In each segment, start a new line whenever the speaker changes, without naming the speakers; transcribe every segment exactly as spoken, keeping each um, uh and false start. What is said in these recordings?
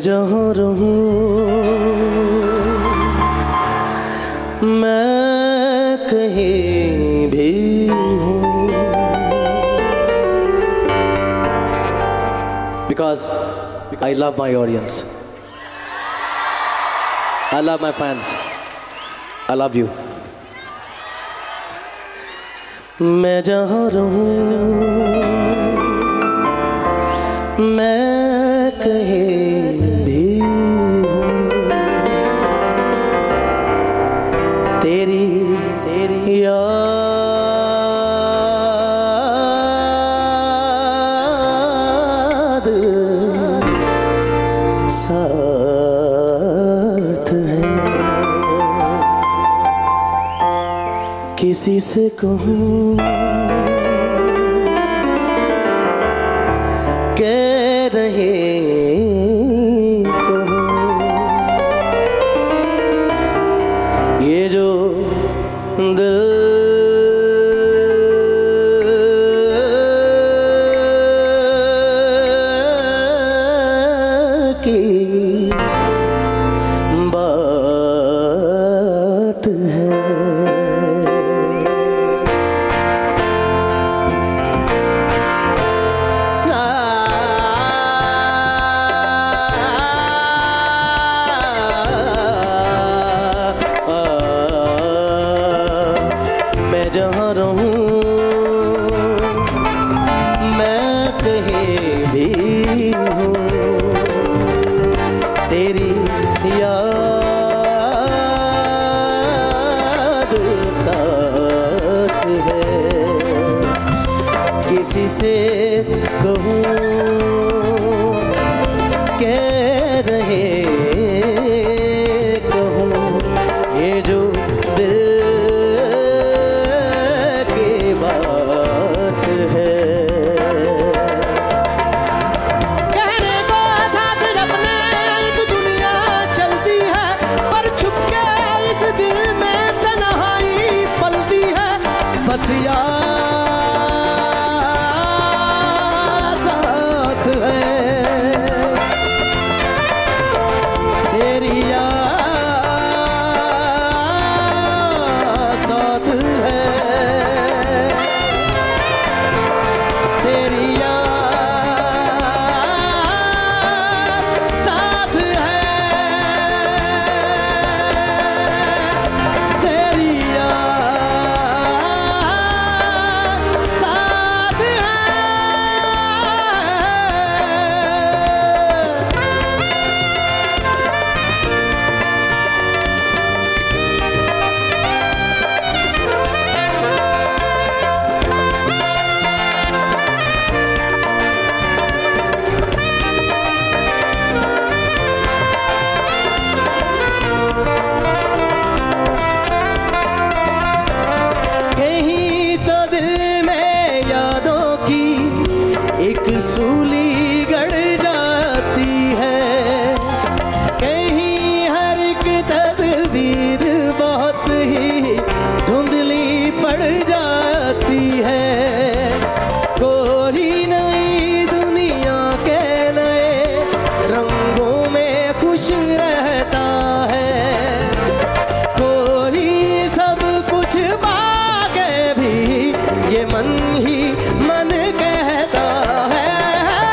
जहाँ रहूं मैं कहीं भी हूँ, because I love my audience, I love my fans, I love you. मैं जहाँ रहूं मैं कहीं भी हूँ, तेरी तेरी याद साथ है। किसी से कहूँ कह रहे कहूँ, ये जो दिल की बात है। जहाँ रहूं मैं कहीं भी हूँ, तेरी याद साथ है। किसी से कहूँ कह रहे कहूँ, ये जो दिल बात है। कहने को साथ अपने एक दुनिया चलती है, पर छुप के इस दिल में तन्हाई पलती है। बस यार साथ है, तेरी याद साथ है, तेरी याद साथ है, तेरी याद साथ है। कहीं तो दिल में यादों की एक सूली गड़ जाती है, कहीं हर एक तस्वीर बहुत ही धुंधली पड़ जाती है। कोई नई दुनिया के नए रंगों में खुश रहता है, कोई सब कुछ ये मन ही मन कहता है।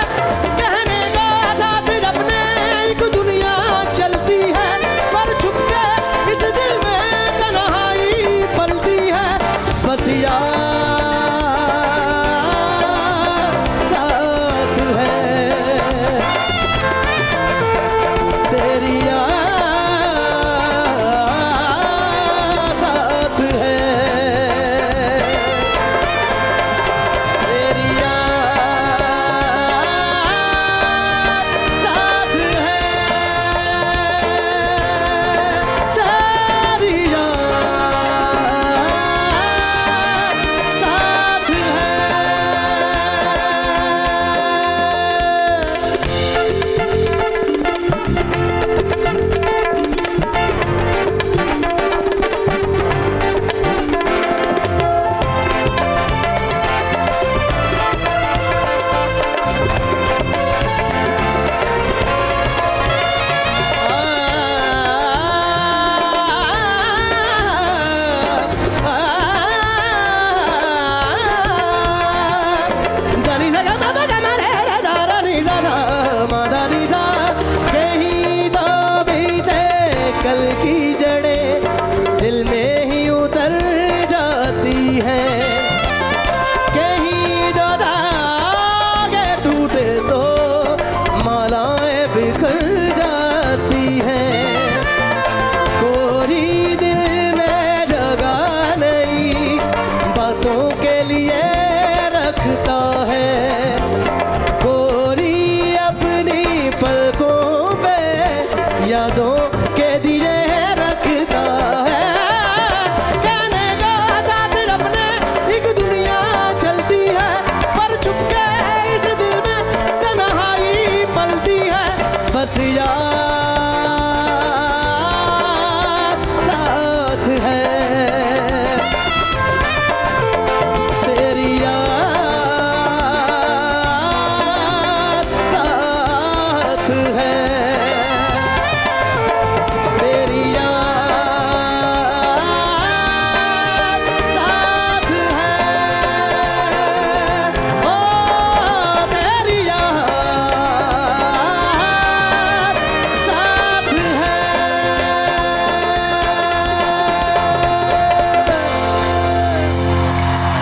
बातों के लिए